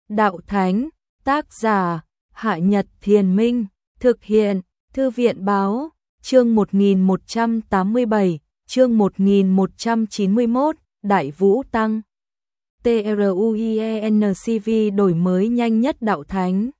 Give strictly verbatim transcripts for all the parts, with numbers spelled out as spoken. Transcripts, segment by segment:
Đạo Thánh, tác giả, Hạ Nhật Thiền Minh, thực hiện, Thư viện Báo, chương một nghìn một trăm tám mươi bảy, chương một nghìn một trăm chín mươi mốt, Đại Vũ Tăng. TRUIENCV đổi mới nhanh nhất Đạo Thánh.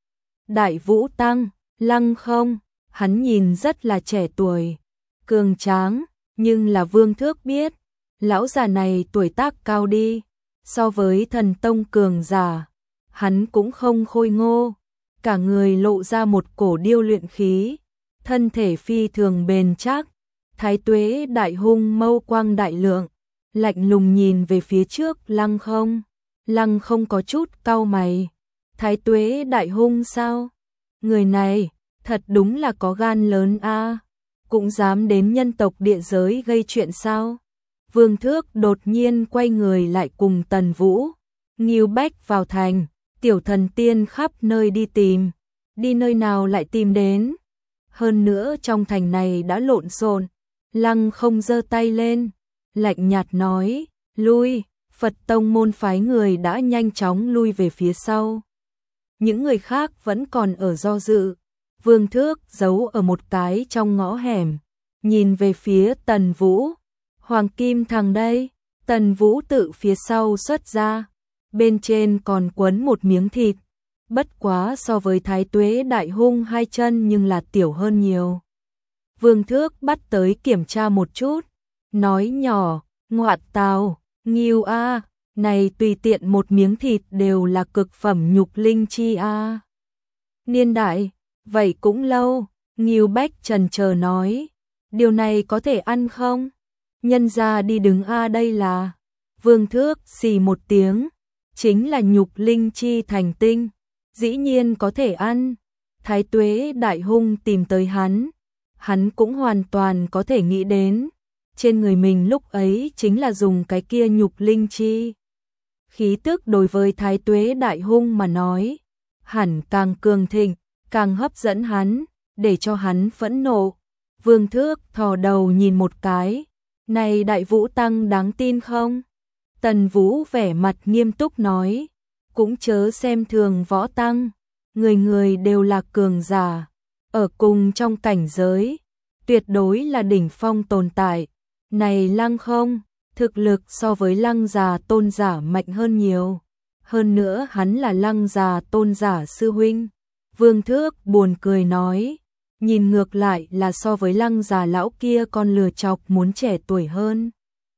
Đại Vũ Tăng, Lăng Không, hắn nhìn rất là trẻ tuổi, cường tráng, nhưng là Vương Thước biết, lão già này tuổi tác cao đi, so với thần tông cường giả, hắn cũng không khôi ngô, cả người lộ ra một cổ điêu luyện khí, thân thể phi thường bền chắc, Thái Tuế đại hung mâu quang đại lượng, lạnh lùng nhìn về phía trước Lăng Không, Lăng Không có chút cau mày, Thái Tuế đại hung sao? Người này, thật đúng là có gan lớn a, cũng dám đến nhân tộc địa giới gây chuyện sao? Vương Thước đột nhiên quay người lại cùng Tần Vũ, Ngưu Bách vào thành, tiểu thần tiên khắp nơi đi tìm, đi nơi nào lại tìm đến. Hơn nữa trong thành này đã lộn xộn, Lăng Không giơ tay lên, lạnh nhạt nói, lui, Phật tông môn phái người đã nhanh chóng lui về phía sau. Những người khác vẫn còn ở do dự, Vương Thước giấu ở một cái trong ngõ hẻm, nhìn về phía Tần Vũ, Hoàng Kim thằng đây, Tần Vũ tự phía sau xuất ra, bên trên còn quấn một miếng thịt, bất quá so với Thái Tuế đại hung hai chân nhưng là tiểu hơn nhiều. Vương Thước bắt tới kiểm tra một chút, nói nhỏ, ngoạn tào, Ngưu a, này tùy tiện một miếng thịt đều là cực phẩm nhục linh chi a. Niên đại, vậy cũng lâu, Ngưu Bách trần chờ nói, điều này có thể ăn không? Nhân ra đi đứng a đây là. Vương Thước xì một tiếng, chính là nhục linh chi thành tinh, dĩ nhiên có thể ăn. Thái Tuế đại hung tìm tới hắn, hắn cũng hoàn toàn có thể nghĩ đến, trên người mình lúc ấy chính là dùng cái kia nhục linh chi. Khí tức đối với Thái Tuế đại hung mà nói, hẳn càng cường thịnh, càng hấp dẫn hắn, để cho hắn phẫn nộ. Vương Thước thò đầu nhìn một cái, này Đại Vũ Tăng đáng tin không? Tần Vũ vẻ mặt nghiêm túc nói, cũng chớ xem thường Võ Tăng, người người đều là cường giả, ở cùng trong cảnh giới, tuyệt đối là đỉnh phong tồn tại. Này Lăng Không, thực lực so với Lăng già tôn giả mạnh hơn nhiều, hơn nữa hắn là Lăng già tôn giả sư huynh. Vương Thước buồn cười nói, nhìn ngược lại là so với Lăng già lão kia con lừa chọc muốn trẻ tuổi hơn.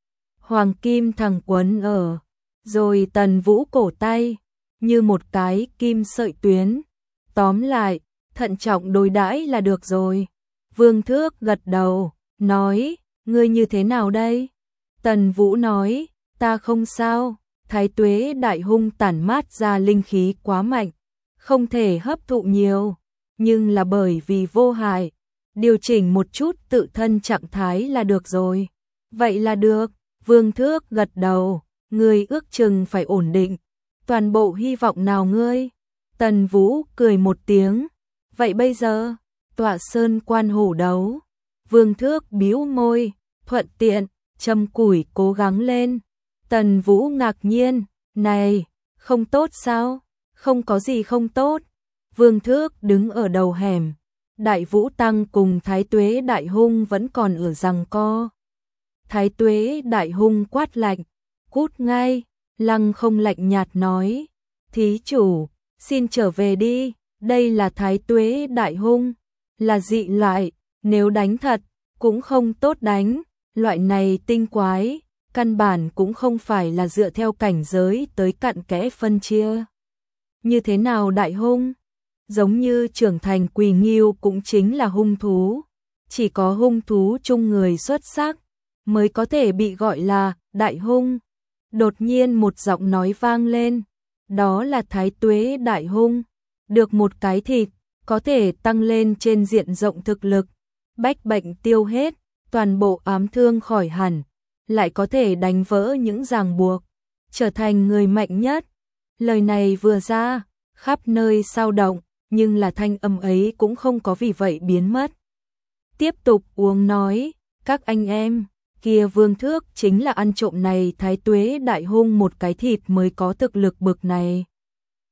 Hoàng Kim thằng quấn ở, rồi Tần Vũ cổ tay, như một cái kim sợi tuyến. Tóm lại, thận trọng đối đãi là được rồi. Vương Thước gật đầu, nói, ngươi như thế nào đây? Tần Vũ nói, ta không sao, Thái Tuế đại hung tản mát ra linh khí quá mạnh, không thể hấp thụ nhiều, nhưng là bởi vì vô hại, điều chỉnh một chút tự thân trạng thái là được rồi. Vậy là được, Vương Thước gật đầu, ngươi ước chừng phải ổn định, toàn bộ hy vọng nào ngươi? Tần Vũ cười một tiếng, vậy bây giờ, tọa sơn quan hổ đấu. Vương Thước bĩu môi, thuận tiện, châm củi cố gắng lên. Tần Vũ ngạc nhiên, này, không tốt sao? Không có gì không tốt. Vương Thước đứng ở đầu hẻm, Đại Vũ Tăng cùng Thái Tuế đại hung vẫn còn ở giằng co. Thái Tuế đại hung quát lạnh, cút ngay. Lăng Không lạnh nhạt nói, thí chủ, xin trở về đi, đây là Thái Tuế đại hung, là dị loại, nếu đánh thật, cũng không tốt đánh, loại này tinh quái, căn bản cũng không phải là dựa theo cảnh giới tới cặn kẽ phân chia. Như thế nào đại hung? Giống như trưởng thành Quỳ Nghiêu cũng chính là hung thú, chỉ có hung thú chung người xuất sắc mới có thể bị gọi là đại hung. Đột nhiên một giọng nói vang lên, đó là Thái Tuế đại hung, được một cái thịt, có thể tăng lên trên diện rộng thực lực, bách bệnh tiêu hết, toàn bộ ám thương khỏi hẳn, lại có thể đánh vỡ những ràng buộc, trở thành người mạnh nhất. Lời này vừa ra, khắp nơi sao động, nhưng là thanh âm ấy cũng không có vì vậy biến mất. Tiếp tục uống nói, các anh em, kia Vương Thước chính là ăn trộm này Thái Tuế đại hung một cái thịt mới có thực lực bực này.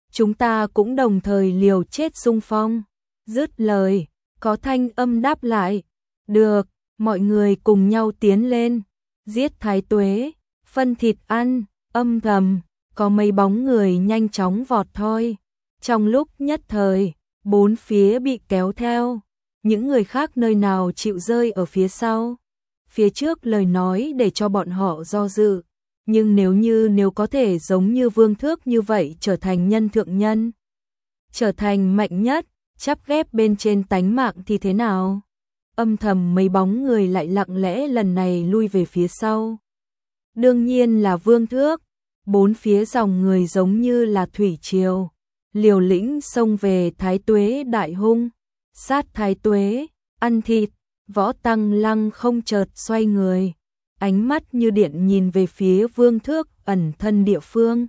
chúng ta cũng đồng thời liều chết xung phong. Dứt lời, có thanh âm đáp lại, được, mọi người cùng nhau tiến lên, giết Thái Tuế, phân thịt ăn. Âm thầm, có mấy bóng người nhanh chóng vọt thôi. Trong lúc nhất thời, bốn phía bị kéo theo, những người khác nơi nào chịu rơi ở phía sau. Phía trước lời nói để cho bọn họ do dự, nhưng nếu như nếu có thể giống như Vương Thước như vậy trở thành nhân thượng nhân, trở thành mạnh nhất, chắp ghép bên trên tánh mạng thì thế nào? Âm thầm mấy bóng người lại lặng lẽ lần này lui về phía sau. Đương nhiên là Vương Thước, bốn phía dòng người giống như là thủy triều, liều lĩnh xông về Thái Tuế đại hung, sát Thái Tuế, ăn thịt. Võ Tăng Lăng không chợt xoay người, ánh mắt như điện nhìn về phía Vương Thước ẩn thân địa phương.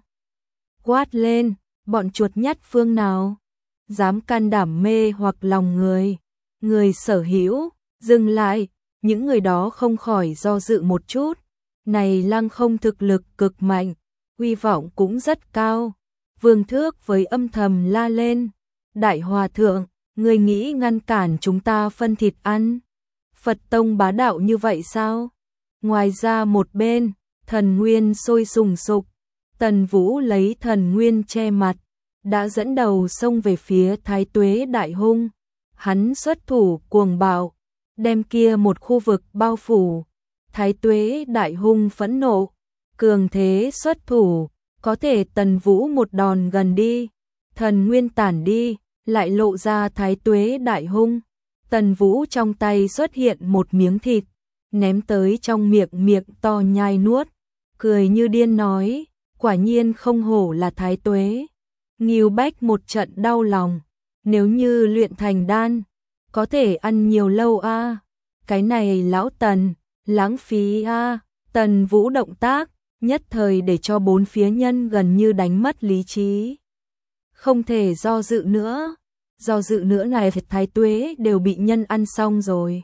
Quát lên, bọn chuột nhắt phương nào, dám can đảm mê hoặc lòng người. Người sở hữu, dừng lại, những người đó không khỏi do dự một chút. Này Lăng không thực lực cực mạnh, uy vọng cũng rất cao. Vương Thước với âm thầm la lên, Đại Hòa Thượng, người nghĩ ngăn cản chúng ta phân thịt ăn? Phật tông bá đạo như vậy sao? Ngoài ra một bên, thần nguyên sôi sùng sục, Tần Vũ lấy thần nguyên che mặt, đã dẫn đầu xông về phía Thái Tuế đại hung. Hắn xuất thủ cuồng bạo, đem kia một khu vực bao phủ. Thái Tuế đại hung phẫn nộ, cường thế xuất thủ, có thể Tần Vũ một đòn gần đi, thần nguyên tản đi, lại lộ ra Thái Tuế đại hung. Tần Vũ trong tay xuất hiện một miếng thịt, ném tới trong miệng miệng to nhai nuốt, cười như điên nói, quả nhiên không hổ là Thái Tuế. Ngưu Bách một trận đau lòng, nếu như luyện thành đan, có thể ăn nhiều lâu a. À. Cái này lão Tần, lãng phí a. À. Tần Vũ động tác, nhất thời để cho bốn phía nhân gần như đánh mất lý trí. Không thể do dự nữa. Do dự nữa này Thái Tuế đều bị nhân ăn xong rồi.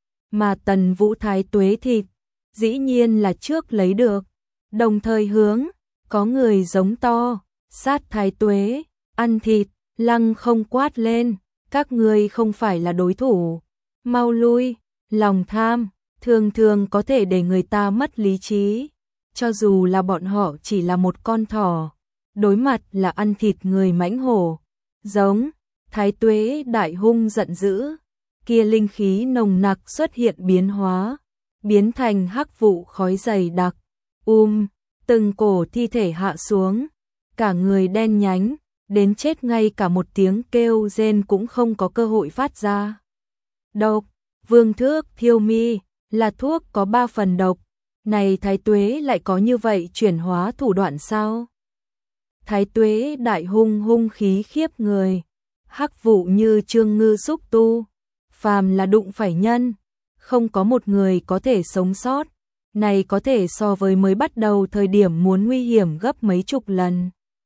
Mà Tần Vũ Thái Tuế thịt, dĩ nhiên là trước lấy được. Đồng thời hướng, có người giống to, sát Thái Tuế, ăn thịt. Lăng không quát lên, các ngươi không phải là đối thủ. Mau lui, lòng tham, thường thường có thể để người ta mất lý trí. Cho dù là bọn họ chỉ là một con thỏ, đối mặt là ăn thịt người mãnh hổ. Giống. Thái Tuế đại hung giận dữ, kia linh khí nồng nặc xuất hiện biến hóa, biến thành hắc vụ khói dày đặc, um, từng cổ thi thể hạ xuống, cả người đen nhánh, đến chết ngay cả một tiếng kêu rên cũng không có cơ hội phát ra. Độc, Vương Thước thiêu mi, là thuốc có ba phần độc, này Thái Tuế lại có như vậy chuyển hóa thủ đoạn sao? Thái Tuế đại hung hung khí khiếp người. Hắc vụ như trương ngư xúc tu, phàm là đụng phải nhân, không có một người có thể sống sót, này có thể so với mới bắt đầu thời điểm muốn nguy hiểm gấp mấy chục lần.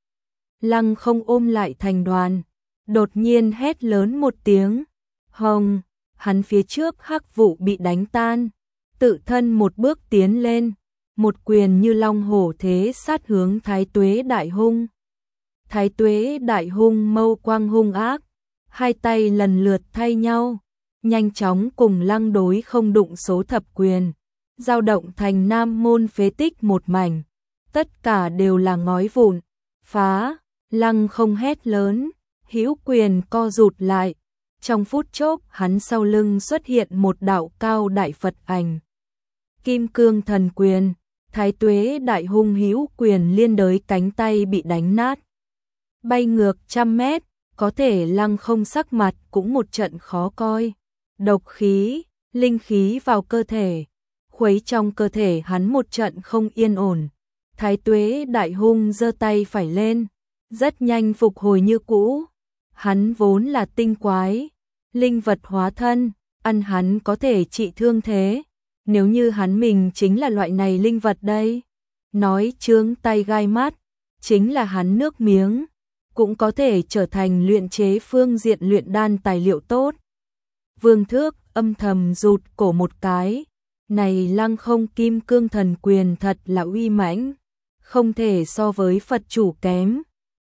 Lăng không ôm lại thành đoàn, đột nhiên hét lớn một tiếng, hồng, hắn phía trước hắc vụ bị đánh tan, tự thân một bước tiến lên, một quyền như long hổ thế sát hướng Thái Tuế đại hung. Thái Tuế đại hung mâu quang hung ác, hai tay lần lượt thay nhau, nhanh chóng cùng Lăng đối không đụng số thập quyền, dao động thành nam môn phế tích một mảnh, tất cả đều là ngói vụn, phá. Lăng không hét lớn, hữu quyền co rụt lại, trong phút chốc hắn sau lưng xuất hiện một đạo cao đại Phật ảnh. Kim cương thần quyền, Thái Tuế đại hung hữu quyền liên đới cánh tay bị đánh nát, bay ngược trăm mét, có thể Lăng không sắc mặt cũng một trận khó coi. Độc khí, linh khí vào cơ thể, khuấy trong cơ thể hắn một trận không yên ổn. Thái Tuế đại hung giơ tay phải lên, rất nhanh phục hồi như cũ. Hắn vốn là tinh quái, linh vật hóa thân, ăn hắn có thể trị thương thế. Nếu như hắn mình chính là loại này linh vật đây, nói chướng tay gai mắt, chính là hắn nước miếng, cũng có thể trở thành luyện chế phương diện luyện đan tài liệu tốt. Vương Thước âm thầm rụt cổ một cái, này Lăng không kim cương thần quyền thật là uy mãnh, không thể so với Phật chủ kém.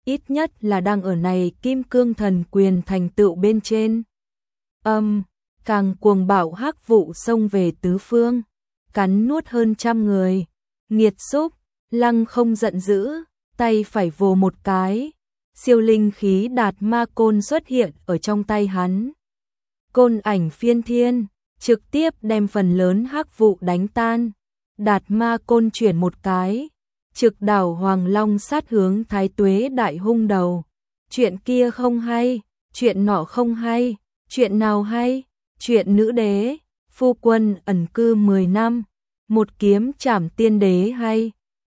ít nhất là đang ở này kim cương thần quyền thành tựu bên trên. Âm, càng cuồng bạo hắc vụ xông về tứ phương, cắn nuốt hơn trăm người. Nghiệt xúc, Lăng Không giận dữ, tay phải vồ một cái, siêu linh khí đạt ma côn xuất hiện ở trong tay hắn. Côn ảnh phiên thiên, trực tiếp đem phần lớn hắc vụ đánh tan. Đạt ma côn chuyển một cái, trực đảo Hoàng Long sát hướng Thái Tuế đại hung đầu. Chuyện kia không hay, chuyện nọ không hay, chuyện nào hay? Chuyện nữ đế, phu quân ẩn cư mười năm, một kiếm trảm tiên đế hay.